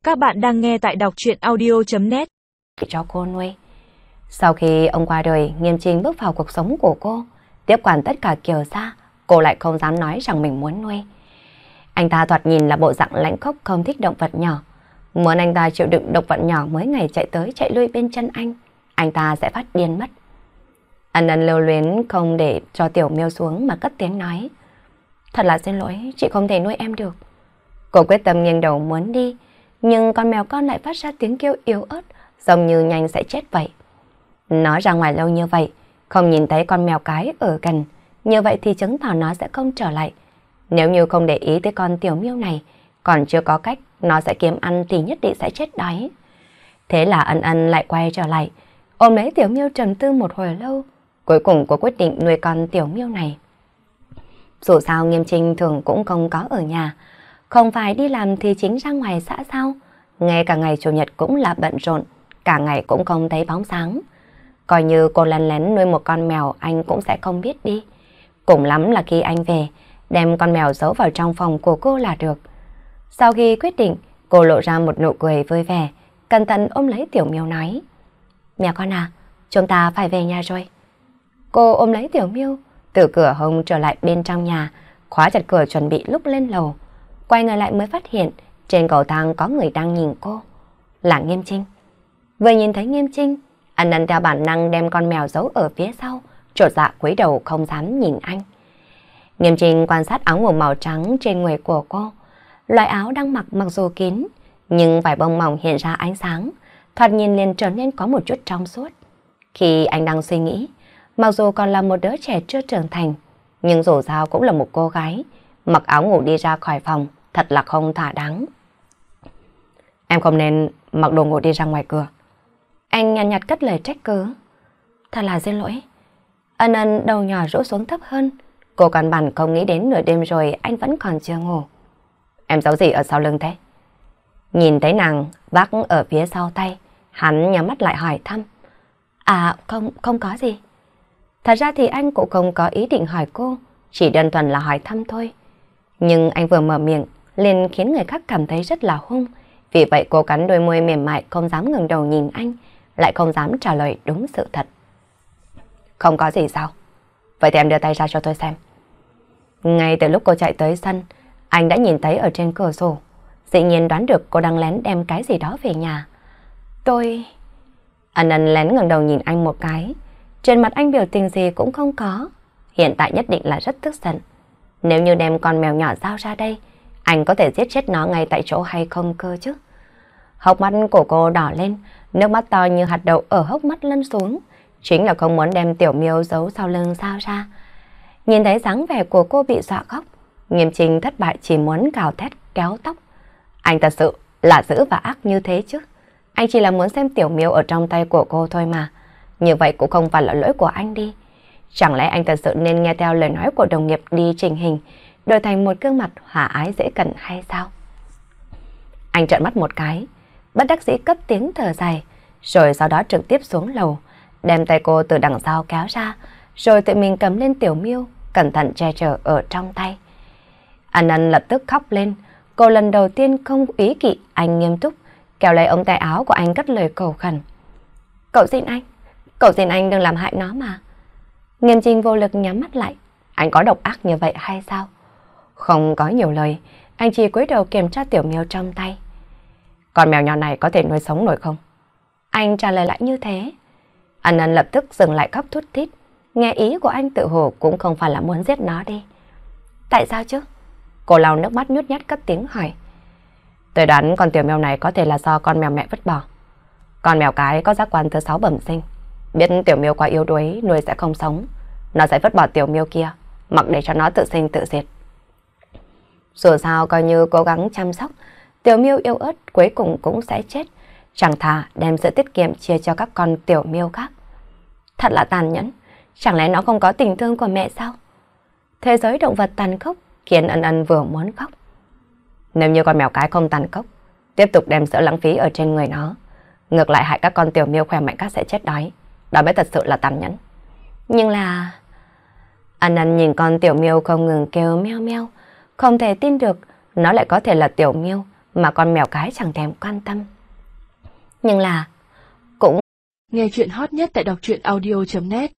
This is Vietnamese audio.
Các bạn đang nghe tại đọc truyện audio.net. Cho cô nuôi. Sau khi ông qua đời, Nghiêm Trinh bước vào cuộc sống của cô, tiếp quản tất cả Kiều gia, cô lại không dám nói rằng mình muốn nuôi. Anh ta thoạt nhìn là bộ dạng lãnh khốc không thích động vật nhỏ. Muốn anh ta chịu đựng động vật nhỏ mỗi ngày chạy tới chạy lui bên chân anh ta sẽ phát điên mất. Ân lưu luyến không để cho Tiểu Miêu xuống mà cất tiếng nói. Thật là xin lỗi, chị không thể nuôi em được. Cô quyết tâm nghiêng đầu muốn đi, nhưng con mèo con lại phát ra tiếng kêu yếu ớt, giống như nhanh sẽ chết vậy. Nó ra ngoài lâu như vậy, không nhìn thấy con mèo cái ở gần, như vậy thì chứng tỏ nó sẽ không trở lại. Nếu như không để ý tới con Tiểu Miêu này, còn chưa có cách nó sẽ kiếm ăn thì nhất định sẽ chết đói. Thế là Ân lại quay trở lại, ôm lấy Tiểu Miêu trầm tư một hồi lâu. Cuối cùng cô quyết định nuôi con Tiểu Miêu này. Dù sao Nghiêm Trinh thường cũng không có ở nhà, không phải đi làm thì chính ra ngoài xã sao. Ngay cả ngày Chủ nhật cũng là bận rộn, cả ngày cũng không thấy bóng sáng. Coi như cô lén lén nuôi một con mèo anh cũng sẽ không biết đi. Cùng lắm là khi anh về, đem con mèo giấu vào trong phòng của cô là được. Sau khi quyết định, cô lộ ra một nụ cười vui vẻ, cẩn thận ôm lấy Tiểu Miêu nói. Mèo con à, chúng ta phải về nhà rồi. Cô ôm lấy Tiểu Miêu, từ cửa hông trở lại bên trong nhà, khóa chặt cửa chuẩn bị lúc lên lầu. Quay người lại mới phát hiện trên cầu thang có người đang nhìn cô. Là Nghiêm Trinh. Vừa nhìn thấy Nghiêm Trinh, Ân theo bản năng đem con mèo giấu ở phía sau, chột dạ cúi đầu không dám nhìn anh. Nghiêm Trinh quan sát áo ngủ màu trắng trên người của cô. Loại áo đang mặc mặc dù kín, nhưng vải bông mỏng hiện ra ánh sáng, thoạt nhìn liền trở nên có một chút trong suốt. Khi anh đang suy nghĩ, mặc dù còn là một đứa trẻ chưa trưởng thành, nhưng dù sao cũng là một cô gái, mặc áo ngủ đi ra khỏi phòng, thật là không thỏa đáng. Em không nên mặc đồ ngủ đi ra ngoài cửa. Anh nhàn nhạt cất lời trách cứ. Thật là xin lỗi. Ân đầu nhỏ rũ xuống thấp hơn. Cô căn bản không nghĩ đến nửa đêm rồi anh vẫn còn chưa ngủ. Em giấu gì ở sau lưng thế? Nhìn thấy nàng vác ở phía sau tay, hắn nhắm mắt lại hỏi thăm. À không có gì. Thật ra thì anh cũng không có ý định hỏi cô, chỉ đơn thuần là hỏi thăm thôi. Nhưng anh vừa mở miệng liền khiến người khác cảm thấy rất là hung. Vì vậy cô cắn đôi môi mềm mại không dám ngẩng đầu nhìn anh, lại không dám trả lời đúng sự thật. Không có gì sao? Vậy thì em đưa tay ra cho tôi xem. Ngay từ lúc cô chạy tới sân, anh đã nhìn thấy ở trên cửa sổ. Dĩ nhiên đoán được cô đang lén đem cái gì đó về nhà. Tôi... Ân lén ngẩng đầu nhìn anh một cái. Trên mặt anh biểu tình gì cũng không có. Hiện tại nhất định là rất tức giận. Nếu như đem con mèo nhỏ giao ra đây, anh có thể giết chết nó ngay tại chỗ hay không cơ chứ? Hốc mắt của cô đỏ lên, nước mắt to như hạt đậu ở hốc mắt lăn xuống. Chính là không muốn đem Tiểu Miêu giấu sau lưng sao ra. Nhìn thấy dáng vẻ của cô bị dọa khóc, Nghiêm Trinh thất bại chỉ muốn gào thét kéo tóc. Anh thật sự là dữ và ác như thế chứ? Anh chỉ là muốn xem Tiểu Miêu ở trong tay của cô thôi mà. Như vậy cũng không phải là lỗi của anh đi. Chẳng lẽ anh thật sự nên nghe theo lời nói của đồng nghiệp đi chỉnh hình, đổi thành một gương mặt hòa ái dễ cận hay sao? Anh trợn mắt một cái, bất đắc dĩ cất tiếng thở dài, rồi sau đó trực tiếp xuống lầu, đem tay cô từ đằng sau kéo ra, rồi tự mình cầm lên Tiểu Miêu, cẩn thận che chở ở trong tay. Ân lập tức khóc lên, cô lần đầu tiên không ý kỵ anh nghiêm túc, kéo lấy ống tay áo của anh cất lời cầu khẩn. Cậu xin anh đừng làm hại nó mà. Nghiêm Trinh vô lực nhắm mắt lại. Anh có độc ác như vậy hay sao? Không có nhiều lời, anh chỉ cúi đầu kiểm tra Tiểu Miêu trong tay. Con mèo nhỏ này có thể nuôi sống nổi không? Anh trả lời lại như thế. Ân lập tức dừng lại khóc thút thít. Nghe ý của anh tự hồ cũng không phải là muốn giết nó đi. Tại sao chứ? Cô lau nước mắt nhút nhát cất tiếng hỏi. Tôi đoán con Tiểu Miêu này có thể là do con mèo mẹ vứt bỏ. Con mèo cái có giác quan thứ 6 bẩm sinh, biết Tiểu Miêu quá yếu đuối nuôi sẽ không sống, nó sẽ vứt bỏ Tiểu Miêu kia, mặc để cho nó tự sinh tự diệt. Dù sao coi như cố gắng chăm sóc, Tiểu Miêu yếu ớt cuối cùng cũng sẽ chết, chẳng thà đem sự tiết kiệm chia cho các con Tiểu Miêu khác. Thật là tàn nhẫn, chẳng lẽ nó không có tình thương của mẹ sao? Thế giới động vật tàn khốc khiến Ân vừa muốn khóc. Nếu như con mèo cái không tàn khốc, tiếp tục đem sữa lãng phí ở trên người nó, ngược lại hại các con Tiểu Miêu khỏe mạnh khác sẽ chết đói. Đó mới thật sự là tàn nhẫn. Nhưng là... Ân nhìn con Tiểu Miêu không ngừng kêu meo meo, không thể tin được nó lại có thể là Tiểu Miêu mà con mèo cái chẳng thèm quan tâm. Nhưng là cũng nghe chuyện hot nhất tại đọc truyện audio.net